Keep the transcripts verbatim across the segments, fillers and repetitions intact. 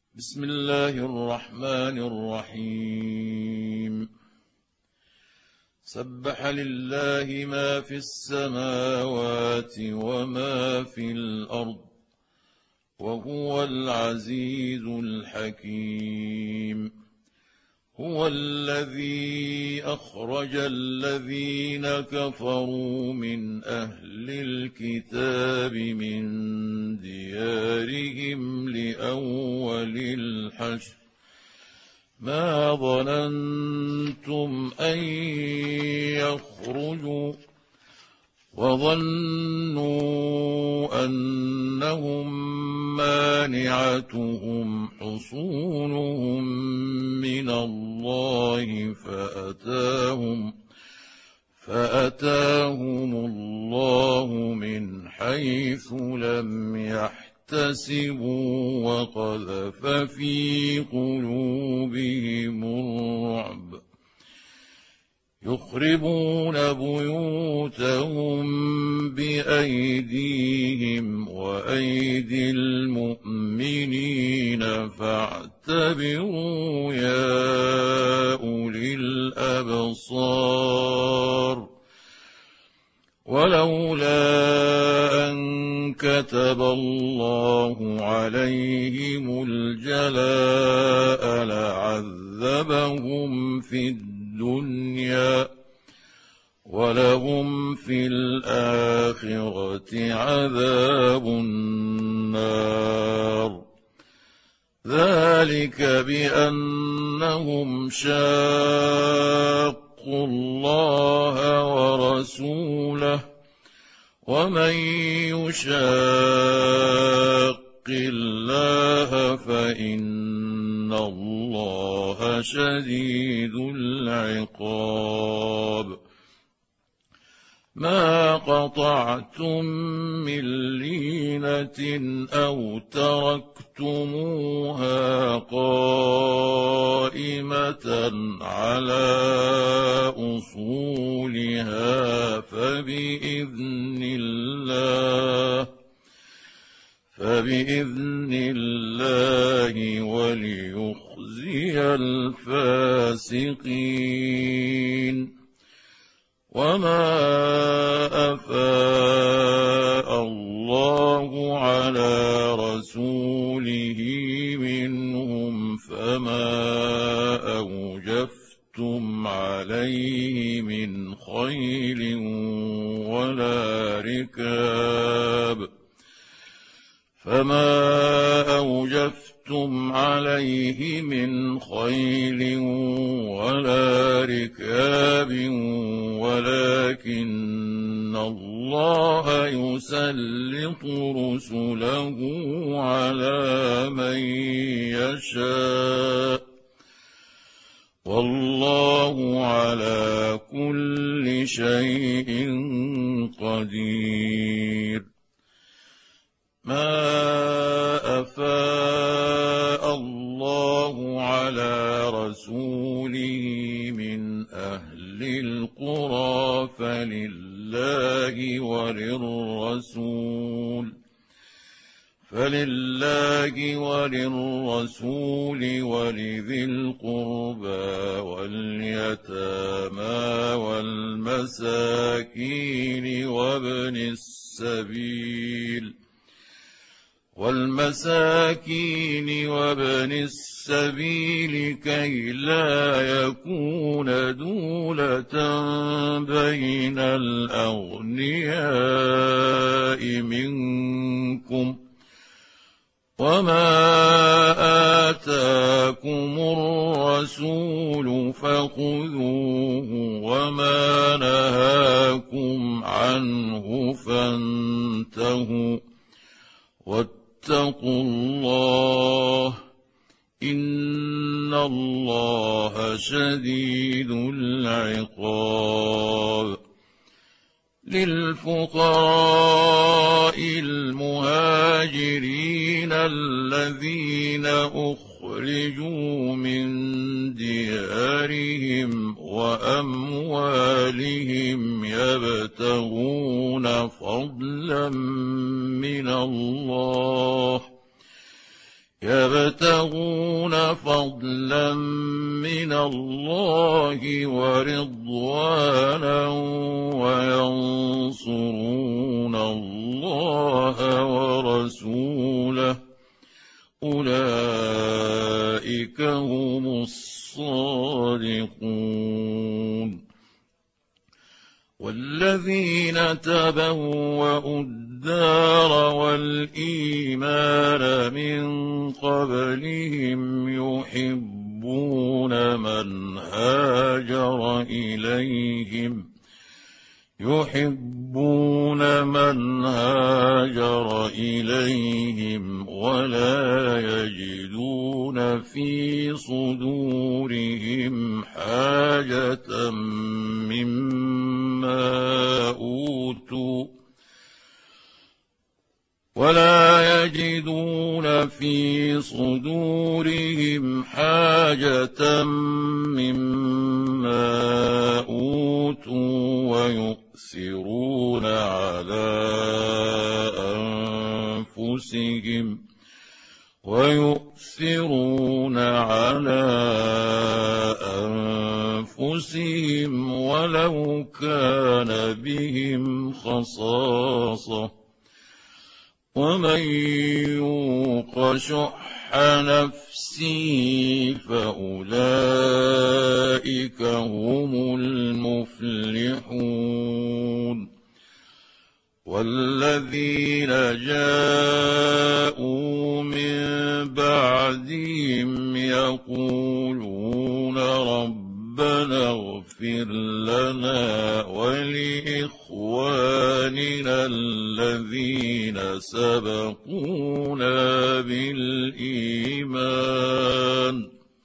بسم الله الرحمن الرحيم. سبح لله ما في السماوات وما في الأرض وهو العزيز الحكيم. هو الذي أخرج الذين كفروا من أهل الكتاب من ديارهم لأول الحشر ما ظننتم أن يخرجوا وظنوا أنهم مانعتهم حصونهم من الله فأتاهم فأتاهم الله من حيث لم يحتسبوا وقذف في قلوبهم الرعب يخربون بيوتهم بأيديهم وأيدي المؤمنين فاعتبروا يا أولي الأبصار. ولولا أن كتب الله عليهم الجلاء لعذبهم في الدنيا ولهم في الآخرة عذاب النار. ذلك بأنهم شاقوا الله ورسوله ومن يشاق الله فإن الله شديد العقاب. ما قطعتم من لينة أو تركتموها قائمة على أصولها فبإذن الله فبإذن الله وليخزي الفاسقين. وما أفاء الله على رسوله منهم فما أوجفتم عليه من خيل ولا ركاب فما أوجفتم عليه من خيل ولا ركاب ولكن الله يسلط رسله على من يشاء والله على كل شيء قدير. ما أفاء الله على رسوله من أهل القرى فلله وللرسول فلله وللرسول ولذي القربى واليتامى والمساكين وابن السبيل والمساكين وابن السبيل كي لا يكون دولة بين الأغنياء منكم. وما آتاكم الرسول فخذوه وما نهاكم عنه فانتهوا واتقوا الله إن الله شديد العقاب. للفقراء المهاجرين الذين أخرجوا من ديارهم وأموالهم يبتغون فضلا من الله يبتغون فضلا من الله ورضوانا وينصرون الله ورسوله أولئك هم الصادقون. والذين تبوأوا الدار والإيمان من قبلهم يحبون من هاجر إليهم يحبون من هاجر إليهم ولا يجدون في صدورهم حاجة مما أوتوا ولا يجدون في صدورهم حاجة مما أوتوا ويؤثرون على أنفسهم ويؤثرون على أنفسهم ولو كان بهم خصاصة ومن يوق شح نفسه فأولئك هم المفلحون. والذين جاءوا من بعدهم يقولون ربنا اغفر لنا ولإخواننا الذين سبقونا بالإيمان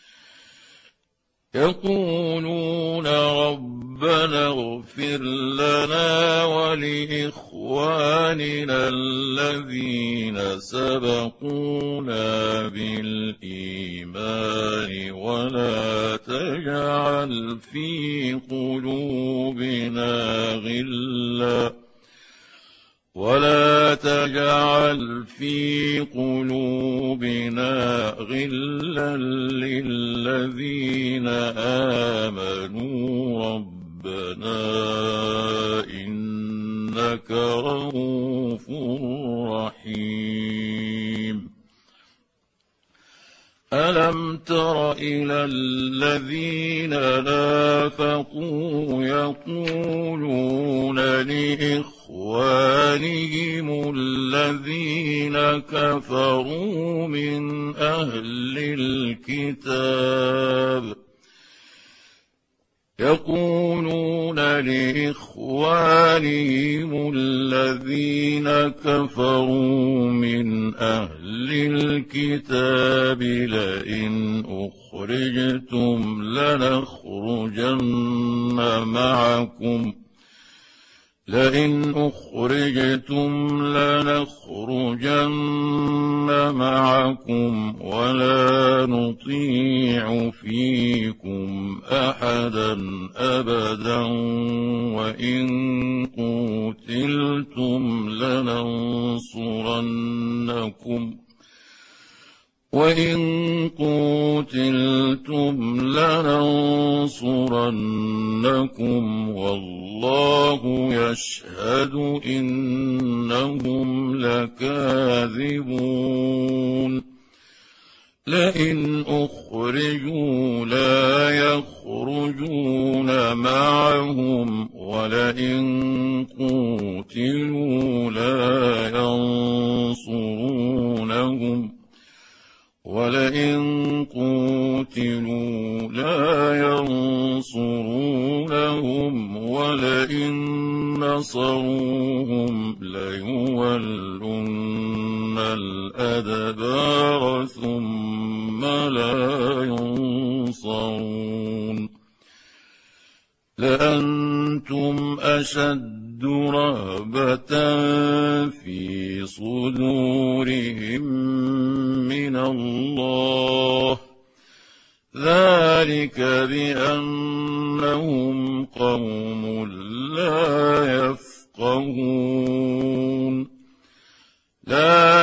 يقولون ربنا اغفر لنا ولإخواننا الذين سبقونا بالإيمان ولا تجعل في قلوبنا غلا ولا تجعل في قلوبنا غلا للذين آمنوا ربنا إنك رؤوف رحيم. ألم تر إلى الذين نافقوا يقولون لإخوانهم الذين كفروا من أهل الكتاب يقولون لإخوانهم الذين كفروا من أهل الكتاب لئن أخرجتم لنخرجن معكم لئن أخرجتم لنخرجن معكم ولا نطيع فيكم أحدا أبدا وإن قتلتم لننصرنكم وإن قتلتم لننصرنكم والله يشهد إنهم لكاذبون. لئن أخرجوا لا يخرجون معهم ولئن قتلوا لا ينصرونهم ولئن قتلوا لا ينصرونهم ولئن نصروهم ليولن الأدبار ثم لا ينصرون. لأنتم أشد رهبة في صدورهم من الله ذلك بأنهم قوم لا يفقهون. لا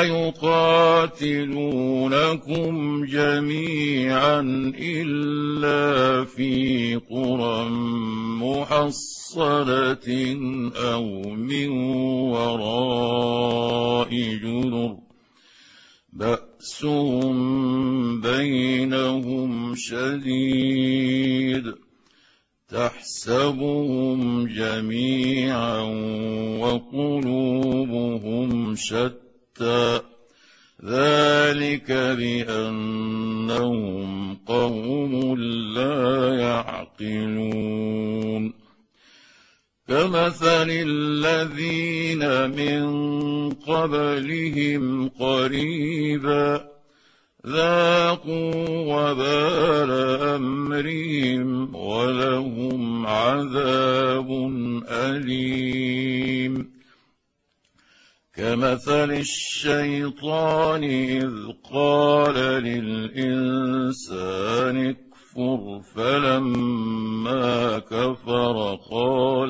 يقاتلونكم جميعا إلا في قرى محصنة أو من وراء جدر بأسهم بينهم شديد تحسبهم جميعا وقلوبهم شتى ذلك بأنهم قوم لا يعقلون كمثل الذين من قبلهم قريبا ذاقوا وبال أمرهم ولهم عذاب أليم كمثل الشيطان إذ قال للإنسان اكفر فلما كفر قال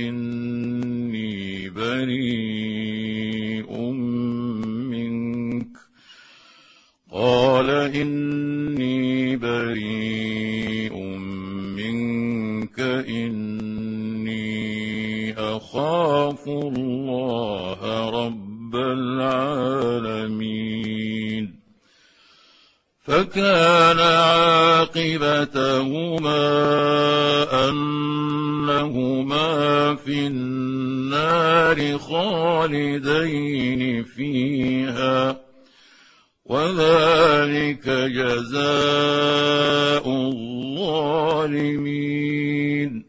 إني بريء منك قال إني بريء منك إني أخاف الله رب العالمين فكان عاقبتهما أنهما في النار خالدين فيها وذلك جزاء الظالمين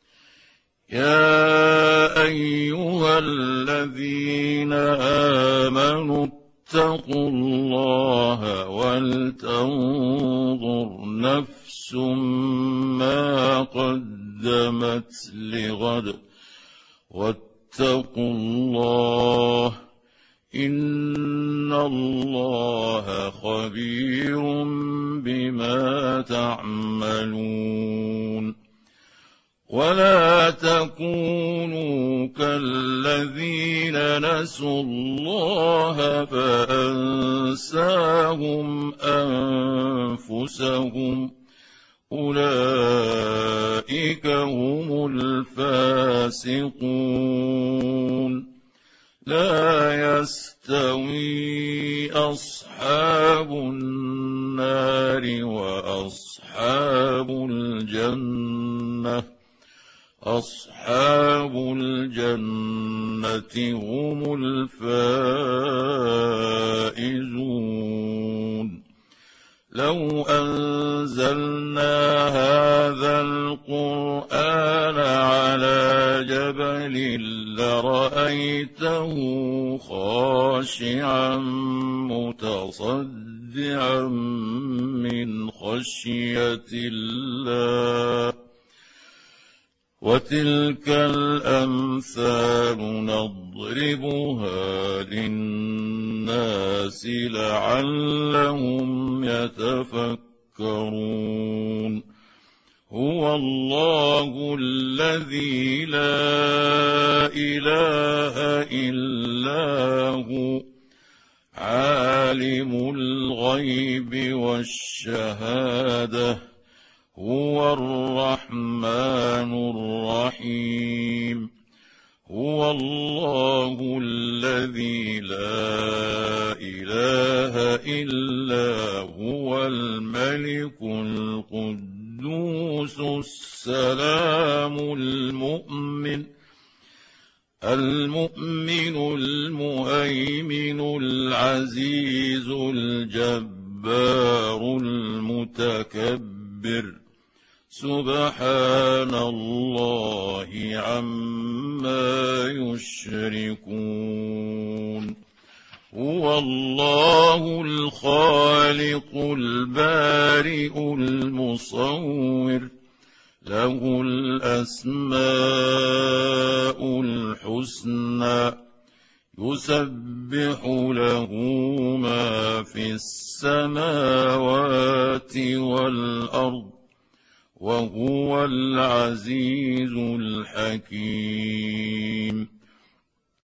يا أيها الذين آمنوا اتقوا الله ولتنظر نفس ما قدمت لغد واتقوا الله إن الله خبير بما تعملون ولا تكونوا كالذين نسوا الله فأنساهم أنفسهم أولئك هم الفاسقون لا يستوي أصحاب النار وأصحاب الجنة أصحاب الجنة هم الفائزون لو أنزلنا هذا القرآن على جبل لرأيته خاشعا متصدعا من خشية الله وتلك الأمثال نضربها للناس لعلهم يتفكرون هو الله الذي لا إله إلا هو عالم الغيب والشهادة هو الرحمن الرحيم هو الله الذي لا إله إلا هو الملك القدوس السلام المؤمن المؤمن المهيمن العزيز الجبار المتكبر سبحان الله عما يشركون هو الله الخالق البارئ المصور له الأسماء الحسنى يسبح له ما في السماوات والأرض وهو العزيز الحكيم